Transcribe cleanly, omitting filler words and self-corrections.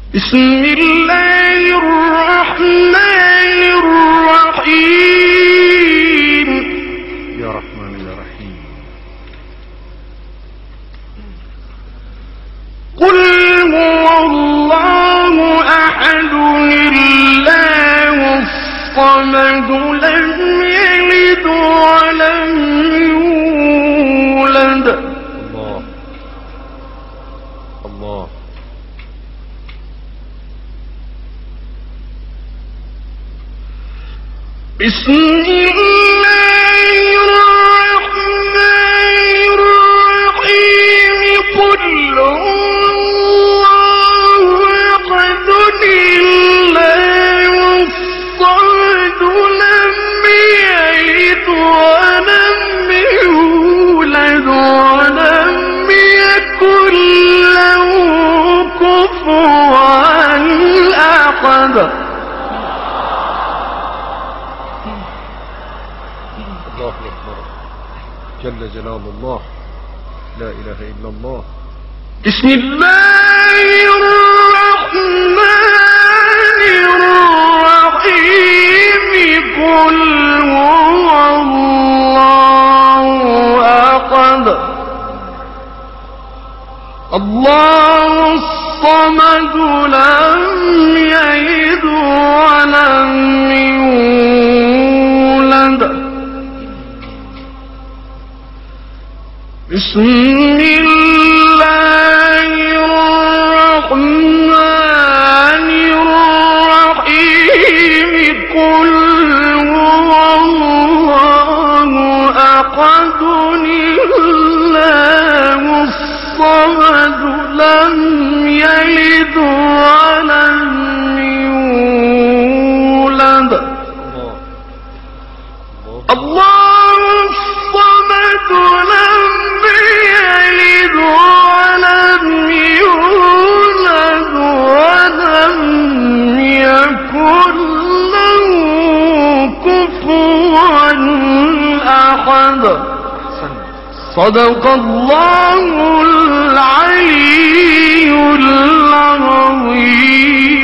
بسم الله الرحمن الرحيم. يا رحمن يا رحيم. قل هو الله أحد الله الصمد لم يلد ولم يولد. الله الله. بسم الله الرحمن الرحيم. قل الله أحد الله الصمد لم يلد ولم يولد ولم يكن له كفوا أحد. الله أكبر جل جلال الله. لا إله إلا الله. بسم الله الرحمن الرحيم. قل هو الله أحد الله الصمد لم يلد ولم يولد. بسم الله الرحمن الرحيم. قل هو الله أحد الله الصمد لم يلد ولم يولد. الله الصمد لم يلد ولم يولد ولم يكن له كفوا أحد. صدق الله العلي العظيم.